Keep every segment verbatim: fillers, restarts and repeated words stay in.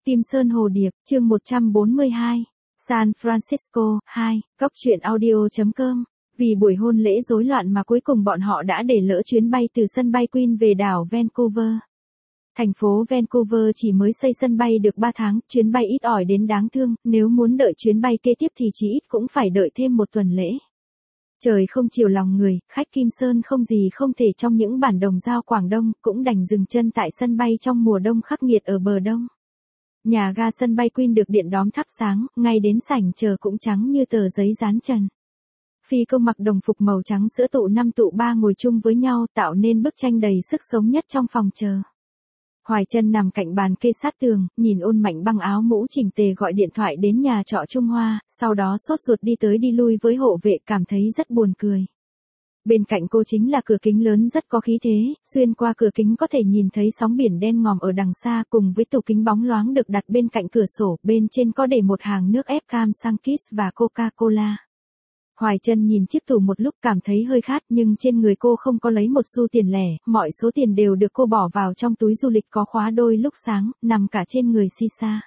Kim Sơn Hồ Điệp, chương một trăm bốn mươi hai. San Francisco, hai, Cóc truyện audio chấm com. Vì buổi hôn lễ rối loạn mà cuối cùng bọn họ đã để lỡ chuyến bay từ sân bay Queen về đảo Vancouver. Thành phố Vancouver chỉ mới xây sân bay được ba tháng, chuyến bay ít ỏi đến đáng thương, nếu muốn đợi chuyến bay kế tiếp thì chỉ ít cũng phải đợi thêm một tuần lễ. Trời không chiều lòng người, khách Kim Sơn không gì không thể trong những bản đồng giao Quảng Đông, cũng đành dừng chân tại sân bay trong mùa đông khắc nghiệt ở bờ đông. Nhà ga sân bay Queen được điện đóm thắp sáng, ngay đến sảnh chờ cũng trắng như tờ giấy dán trần. Phi công mặc đồng phục màu trắng sữa tụ năm tụ ba ngồi chung với nhau tạo nên bức tranh đầy sức sống nhất trong phòng chờ. Hoài Trân nằm cạnh bàn kê sát tường, nhìn Ôn Mạnh Băng áo mũ chỉnh tề gọi điện thoại đến nhà trọ Trung Hoa, sau đó sốt ruột đi tới đi lui với hộ vệ, cảm thấy rất buồn cười. Bên cạnh cô chính là cửa kính lớn rất có khí thế, xuyên qua cửa kính có thể nhìn thấy sóng biển đen ngòm ở đằng xa cùng với tủ kính bóng loáng được đặt bên cạnh cửa sổ, bên trên có để một hàng nước ép cam Sunkist và Coca-Cola. Hoài Trân nhìn chiếc tủ một lúc cảm thấy hơi khát, nhưng trên người cô không có lấy một xu tiền lẻ, mọi số tiền đều được cô bỏ vào trong túi du lịch có khóa đôi lúc sáng, nằm cả trên người Sisa.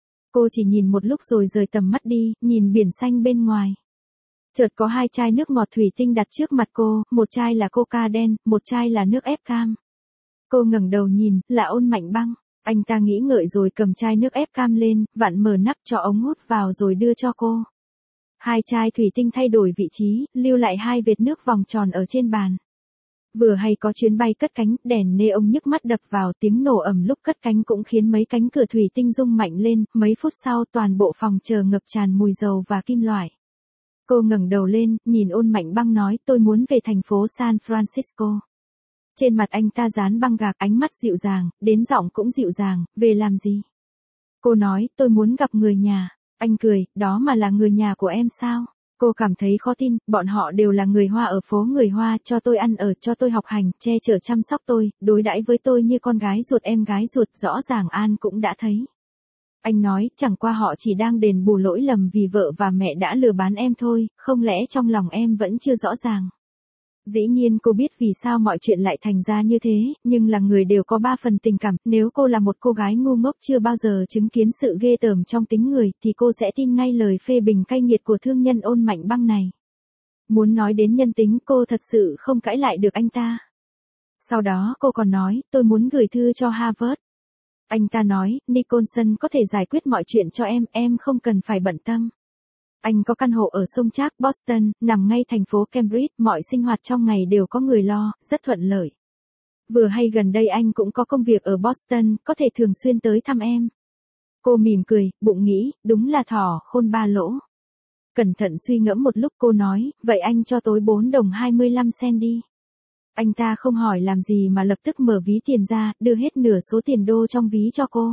Cô chỉ nhìn một lúc rồi rời tầm mắt đi, nhìn biển xanh bên ngoài. Chợt có hai chai nước ngọt thủy tinh đặt trước mặt cô, một chai là Coca đen, một chai là nước ép cam. Cô ngẩng đầu nhìn, là Ôn Mạnh Băng. Anh ta nghĩ ngợi rồi cầm chai nước ép cam lên, vặn mở nắp cho ống hút vào rồi đưa cho cô. Hai chai thủy tinh thay đổi vị trí, lưu lại hai vệt nước vòng tròn ở trên bàn. Vừa hay có chuyến bay cất cánh, đèn neon nhức mắt đập vào, tiếng nổ ầm lúc cất cánh cũng khiến mấy cánh cửa thủy tinh rung mạnh lên, mấy phút sau toàn bộ phòng chờ ngập tràn mùi dầu và kim loại. Cô ngẩng đầu lên, nhìn Ôn Mạnh Băng nói, tôi muốn về thành phố San Francisco. Trên mặt anh ta dán băng gạc, ánh mắt dịu dàng, đến giọng cũng dịu dàng, về làm gì? Cô nói, tôi muốn gặp người nhà. Anh cười, đó mà là người nhà của em sao? Cô cảm thấy khó tin, bọn họ đều là người Hoa ở phố người Hoa, cho tôi ăn ở, cho tôi học hành, che chở chăm sóc tôi, đối đãi với tôi như con gái ruột em gái ruột, rõ ràng An cũng đã thấy. Anh nói, chẳng qua họ chỉ đang đền bù lỗi lầm vì vợ và mẹ đã lừa bán em thôi, không lẽ trong lòng em vẫn chưa rõ ràng. Dĩ nhiên cô biết vì sao mọi chuyện lại thành ra như thế, nhưng là người đều có ba phần tình cảm, nếu cô là một cô gái ngu ngốc chưa bao giờ chứng kiến sự ghê tởm trong tính người, thì cô sẽ tin ngay lời phê bình cay nghiệt của thương nhân Ôn Mạnh Băng này. Muốn nói đến nhân tính, cô thật sự không cãi lại được anh ta. Sau đó cô còn nói, tôi muốn gửi thư cho Harvard. Anh ta nói, Nicholson có thể giải quyết mọi chuyện cho em, em không cần phải bận tâm. Anh có căn hộ ở sông Trác, Boston, nằm ngay thành phố Cambridge, mọi sinh hoạt trong ngày đều có người lo, rất thuận lợi. Vừa hay gần đây anh cũng có công việc ở Boston, có thể thường xuyên tới thăm em. Cô mỉm cười, bụng nghĩ, đúng là thỏ khôn ba lỗ. Cẩn thận suy ngẫm một lúc cô nói, vậy anh cho tối bốn đồng hai mươi lăm cent đi. Anh ta không hỏi làm gì mà lập tức mở ví tiền ra, đưa hết nửa số tiền đô trong ví cho cô.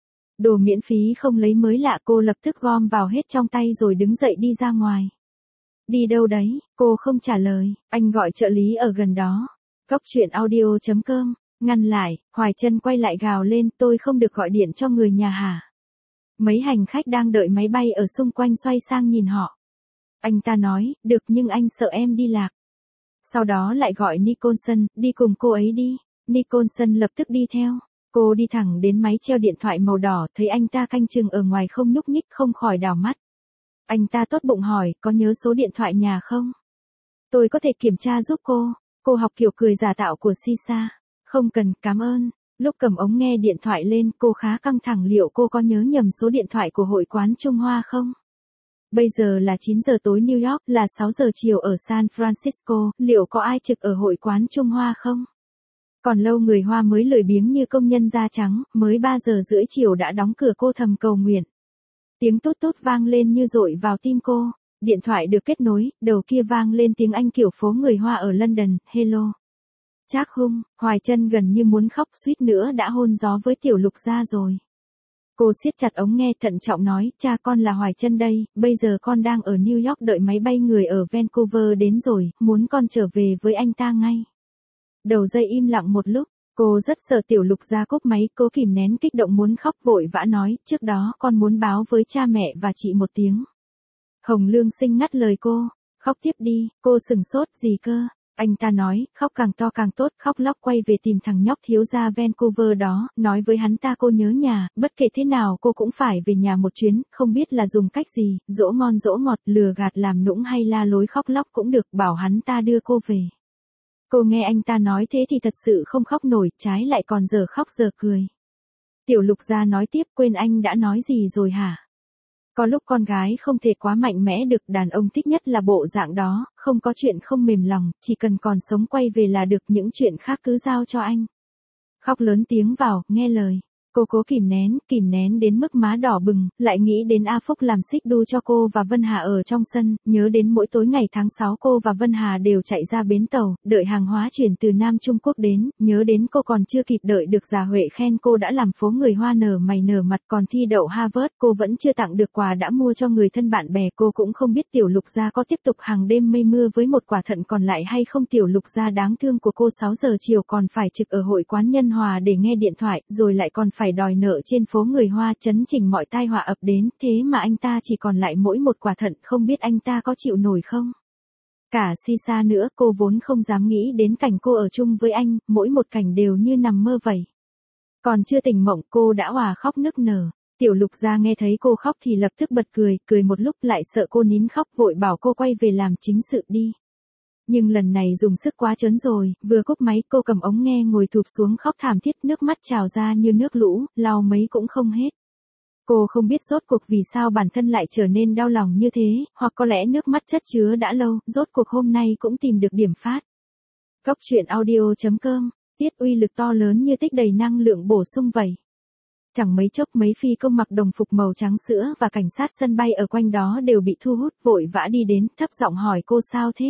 Đồ miễn phí không lấy mới lạ, cô lập tức gom vào hết trong tay rồi đứng dậy đi ra ngoài. Đi đâu đấy? Cô không trả lời, anh gọi trợ lý ở gần đó. Cóc truyện audio chấm com, ngăn lại, Hoài Trân quay lại gào lên, tôi không được gọi điện cho người nhà hả? Mấy hành khách đang đợi máy bay ở xung quanh xoay sang nhìn họ. Anh ta nói, được nhưng anh sợ em đi lạc. Sau đó lại gọi Nicholson, đi cùng cô ấy đi. Nicholson lập tức đi theo. Cô đi thẳng đến máy treo điện thoại màu đỏ, thấy anh ta canh chừng ở ngoài không nhúc nhích, không khỏi đảo mắt. Anh ta tốt bụng hỏi, có nhớ số điện thoại nhà không? Tôi có thể kiểm tra giúp cô. Cô học kiểu cười giả tạo của Sisa. Không cần, cảm ơn. Lúc cầm ống nghe điện thoại lên, cô khá căng thẳng, liệu cô có nhớ nhầm số điện thoại của hội quán Trung Hoa không? Bây giờ là chín giờ tối New York, là sáu giờ chiều ở San Francisco, liệu có ai trực ở hội quán Trung Hoa không? Còn lâu người Hoa mới lười biếng như công nhân da trắng, mới ba giờ rưỡi chiều đã đóng cửa, cô thầm cầu nguyện. Tiếng tút tút vang lên như dội vào tim cô, điện thoại được kết nối, đầu kia vang lên tiếng Anh kiểu phố người Hoa ở London, hello. Trác Hung, Hoài Trân gần như muốn khóc, suýt nữa đã hôn gió với Tiểu Lục gia rồi. Cô siết chặt ống nghe thận trọng nói, cha con là Hoài Trân đây, bây giờ con đang ở New York đợi máy bay người ở Vancouver đến rồi, muốn con trở về với anh ta ngay. Đầu dây im lặng một lúc, cô rất sợ Tiểu Lục gia cúp máy, cố kìm nén kích động muốn khóc, vội vã nói, trước đó con muốn báo với cha mẹ và chị một tiếng. Hồng Lương Sinh ngắt lời cô, khóc tiếp đi, cô sừng sốt, gì cơ? Anh ta nói, khóc càng to càng tốt, khóc lóc quay về tìm thằng nhóc thiếu gia Vancouver đó, nói với hắn ta cô nhớ nhà, bất kể thế nào cô cũng phải về nhà một chuyến, không biết là dùng cách gì, dỗ ngon dỗ ngọt, lừa gạt làm nũng hay la lối khóc lóc cũng được, bảo hắn ta đưa cô về. Cô nghe anh ta nói thế thì thật sự không khóc nổi, trái lại còn giờ khóc giờ cười. Tiểu Lục Gia nói tiếp, quên anh đã nói gì rồi hả? Có lúc con gái không thể quá mạnh mẽ được, đàn ông thích nhất là bộ dạng đó, không có chuyện không mềm lòng, chỉ cần còn sống quay về là được, những chuyện khác cứ giao cho anh. Khóc lớn tiếng vào, nghe lời. Cô cố kìm nén, kìm nén đến mức má đỏ bừng, lại nghĩ đến A Phúc làm xích đu cho cô và Vân Hà ở trong sân, nhớ đến mỗi tối ngày tháng sáu cô và Vân Hà đều chạy ra bến tàu, đợi hàng hóa chuyển từ Nam Trung Quốc đến, nhớ đến cô còn chưa kịp đợi được Già Huệ khen cô đã làm phố người hoa nở mày nở mặt, còn thi đậu Harvard cô vẫn chưa tặng được quà đã mua cho người thân bạn bè, cô cũng không biết Tiểu Lục Gia có tiếp tục hàng đêm mây mưa với một quả thận còn lại hay không. Tiểu Lục Gia đáng thương của cô sáu giờ chiều còn phải trực ở hội quán Nhân Hòa để nghe điện thoại, rồi lại còn phải đòi nợ trên phố người Hoa, chấn chỉnh mọi tai họa ập đến, thế mà anh ta chỉ còn lại mỗi một quả thận, không biết anh ta có chịu nổi không? Cả Sisa nữa, cô vốn không dám nghĩ đến cảnh cô ở chung với anh, mỗi một cảnh đều như nằm mơ vậy. Còn chưa tỉnh mộng cô đã òa khóc nức nở. Tiểu Lục Gia nghe thấy cô khóc thì lập tức bật cười, cười một lúc lại sợ cô nín khóc vội bảo cô quay về làm chính sự đi. Nhưng lần này dùng sức quá trớn rồi, vừa cúp máy cô cầm ống nghe ngồi thụp xuống khóc thảm thiết, nước mắt trào ra như nước lũ, lau mấy cũng không hết. Cô không biết rốt cuộc vì sao bản thân lại trở nên đau lòng như thế, hoặc có lẽ nước mắt chất chứa đã lâu, rốt cuộc hôm nay cũng tìm được điểm phát. Góc truyện audio chấm com, tiết uy lực to lớn như tích đầy năng lượng bổ sung vậy. Chẳng mấy chốc mấy phi công mặc đồng phục màu trắng sữa và cảnh sát sân bay ở quanh đó đều bị thu hút, vội vã đi đến, thấp giọng hỏi cô sao thế.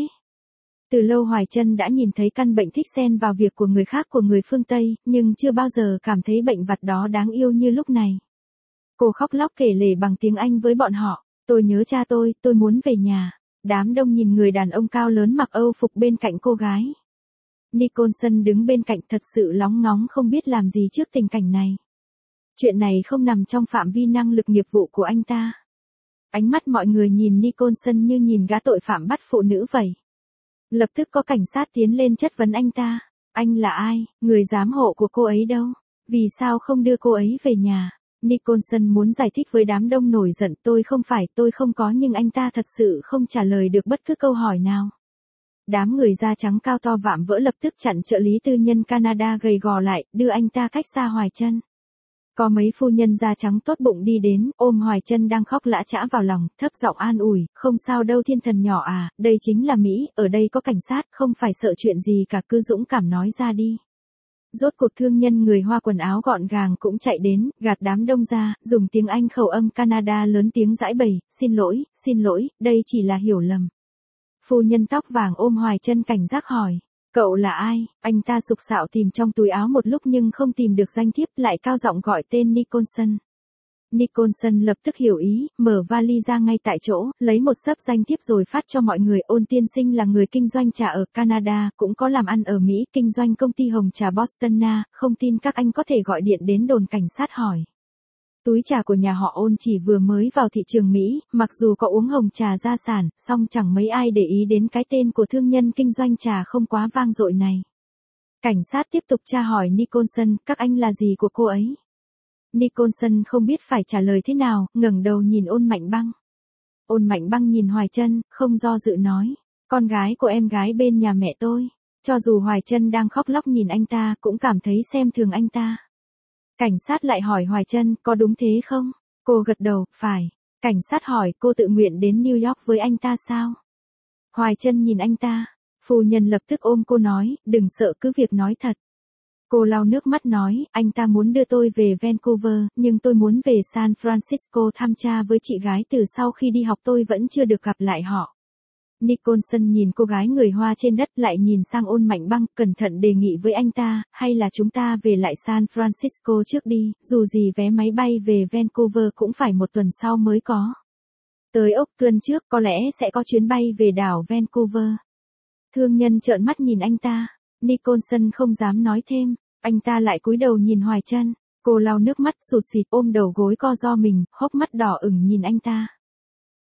Từ lâu Hoài Trân đã nhìn thấy căn bệnh thích xen vào việc của người khác của người phương Tây, nhưng chưa bao giờ cảm thấy bệnh vặt đó đáng yêu như lúc này. Cô khóc lóc kể lể bằng tiếng Anh với bọn họ, tôi nhớ cha tôi, tôi muốn về nhà. Đám đông nhìn người đàn ông cao lớn mặc Âu phục bên cạnh cô gái. Nicholson đứng bên cạnh thật sự lóng ngóng không biết làm gì trước tình cảnh này. Chuyện này không nằm trong phạm vi năng lực nghiệp vụ của anh ta. Ánh mắt mọi người nhìn Nicholson như nhìn gã tội phạm bắt phụ nữ vậy. Lập tức có cảnh sát tiến lên chất vấn anh ta. Anh là ai, người giám hộ của cô ấy đâu? Vì sao không đưa cô ấy về nhà? Nicholson muốn giải thích với đám đông nổi giận, tôi không phải, tôi không có, nhưng anh ta thật sự không trả lời được bất cứ câu hỏi nào. Đám người da trắng cao to vạm vỡ lập tức chặn trợ lý tư nhân Canada gầy gò lại, đưa anh ta cách xa Hoài Trân. Có mấy phu nhân da trắng tốt bụng đi đến, ôm Hoài Trân đang khóc lã chã vào lòng, thấp giọng an ủi, không sao đâu thiên thần nhỏ à, đây chính là Mỹ, ở đây có cảnh sát, không phải sợ chuyện gì cả, cứ dũng cảm nói ra đi. Rốt cuộc thương nhân người Hoa quần áo gọn gàng cũng chạy đến, gạt đám đông ra, dùng tiếng Anh khẩu âm Canada lớn tiếng giãi bày, xin lỗi, xin lỗi, đây chỉ là hiểu lầm. Phu nhân tóc vàng ôm Hoài Trân cảnh giác hỏi. Cậu là ai? Anh ta sục sạo tìm trong túi áo một lúc nhưng không tìm được danh thiếp, lại cao giọng gọi tên Nicholson. Nicholson lập tức hiểu ý, mở vali ra ngay tại chỗ, lấy một xấp danh thiếp rồi phát cho mọi người. Ôn tiên sinh là người kinh doanh trà ở Canada, cũng có làm ăn ở Mỹ, kinh doanh công ty hồng trà Boston Na, không tin các anh có thể gọi điện đến đồn cảnh sát hỏi. Túi trà của nhà họ Ôn chỉ vừa mới vào thị trường Mỹ, mặc dù có uống hồng trà gia sản, song chẳng mấy ai để ý đến cái tên của thương nhân kinh doanh trà không quá vang dội này. Cảnh sát tiếp tục tra hỏi Nicholson, các anh là gì của cô ấy? Nicholson không biết phải trả lời thế nào, ngẩng đầu nhìn Ôn Mạnh Băng. Ôn Mạnh Băng nhìn Hoài Trân, không do dự nói, con gái của em gái bên nhà mẹ tôi. Cho dù Hoài Trân đang khóc lóc nhìn anh ta, cũng cảm thấy xem thường anh ta. Cảnh sát lại hỏi Hoài Trân, có đúng thế không? Cô gật đầu, phải. Cảnh sát hỏi, cô tự nguyện đến New York với anh ta sao? Hoài Trân nhìn anh ta. Phu nhân lập tức ôm cô nói, đừng sợ, cứ việc nói thật. Cô lau nước mắt nói, anh ta muốn đưa tôi về Vancouver, nhưng tôi muốn về San Francisco thăm cha với chị gái, từ sau khi đi học tôi vẫn chưa được gặp lại họ. Nicholson nhìn cô gái người Hoa trên đất, lại nhìn sang Ôn Mạnh Băng, cẩn thận đề nghị với anh ta, hay là chúng ta về lại San Francisco trước đi, dù gì vé máy bay về Vancouver cũng phải một tuần sau mới có. Tới Auckland trước, có lẽ sẽ có chuyến bay về đảo Vancouver. Thương nhân trợn mắt nhìn anh ta. Nicholson không dám nói thêm, anh ta lại cúi đầu nhìn Hoài Trân. Cô lau nước mắt sụt sịt ôm đầu gối co ro mình, hốc mắt đỏ ửng nhìn anh ta.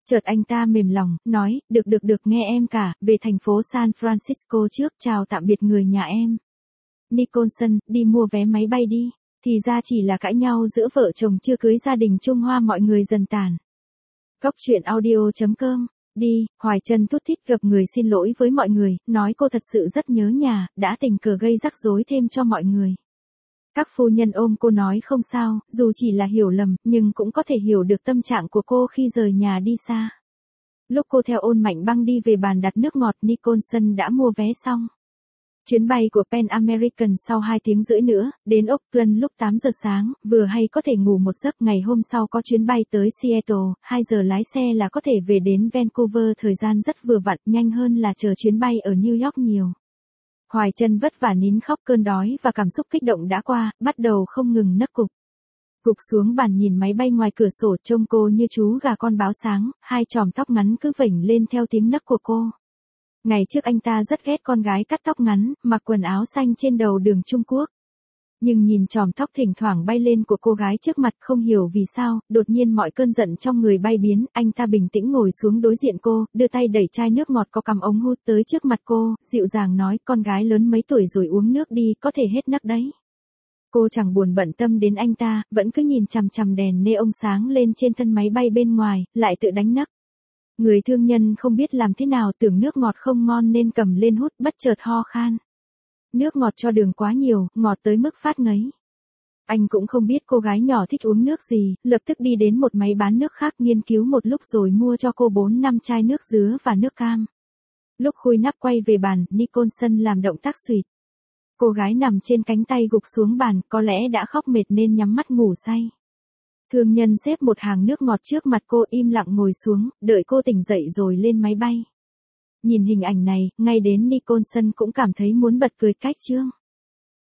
Chợt anh ta mềm lòng, nói, được được được nghe em cả, về thành phố San Francisco trước, chào tạm biệt người nhà em. Nicholson, đi mua vé máy bay đi. Thì ra chỉ là cãi nhau giữa vợ chồng chưa cưới gia đình Trung Hoa mọi người dần tàn. Góc truyện audio chấm com. Đi, Hoài Trân thút thít gặp người xin lỗi với mọi người, nói cô thật sự rất nhớ nhà, đã tình cờ gây rắc rối thêm cho mọi người. Các phu nhân ôm cô nói không sao, dù chỉ là hiểu lầm, nhưng cũng có thể hiểu được tâm trạng của cô khi rời nhà đi xa. Lúc cô theo Ôn Mạnh Băng đi về bàn đặt nước ngọt, Nicholson đã mua vé xong. Chuyến bay của Pan American sau hai tiếng rưỡi nữa, đến Oakland lúc tám giờ sáng, vừa hay có thể ngủ một giấc. Ngày hôm sau có chuyến bay tới Seattle, hai giờ lái xe là có thể về đến Vancouver, thời gian rất vừa vặn, nhanh hơn là chờ chuyến bay ở New York nhiều. Hoài Trân vất vả nín khóc, cơn đói và cảm xúc kích động đã qua, bắt đầu không ngừng nấc cục. Gục xuống bàn nhìn máy bay ngoài cửa sổ, trông cô như chú gà con báo sáng, hai chòm tóc ngắn cứ vểnh lên theo tiếng nấc của cô. Ngày trước anh ta rất ghét con gái cắt tóc ngắn, mặc quần áo xanh trên đầu đường Trung Quốc. Nhưng nhìn chòm tóc thỉnh thoảng bay lên của cô gái trước mặt, không hiểu vì sao, đột nhiên mọi cơn giận trong người bay biến, anh ta bình tĩnh ngồi xuống đối diện cô, đưa tay đẩy chai nước ngọt có cắm ống hút tới trước mặt cô, dịu dàng nói, con gái lớn mấy tuổi rồi uống nước đi, có thể hết nấc đấy. Cô chẳng buồn bận tâm đến anh ta, vẫn cứ nhìn chằm chằm đèn neon sáng lên trên thân máy bay bên ngoài, lại tự đánh nấc. Người thương nhân không biết làm thế nào, tưởng nước ngọt không ngon nên cầm lên hút, bất chợt ho khan. Nước ngọt cho đường quá nhiều, ngọt tới mức phát ngấy. Anh cũng không biết cô gái nhỏ thích uống nước gì, lập tức đi đến một máy bán nước khác nghiên cứu một lúc rồi mua cho cô bốn năm chai nước dứa và nước cam. Lúc khui nắp quay về bàn, Nicholson làm động tác suyệt. Cô gái nằm trên cánh tay gục xuống bàn, có lẽ đã khóc mệt nên nhắm mắt ngủ say. Thương nhân xếp một hàng nước ngọt trước mặt cô, im lặng ngồi xuống, đợi cô tỉnh dậy rồi lên máy bay. Nhìn hình ảnh này, ngay đến Nicholson cũng cảm thấy muốn bật cười cách chương.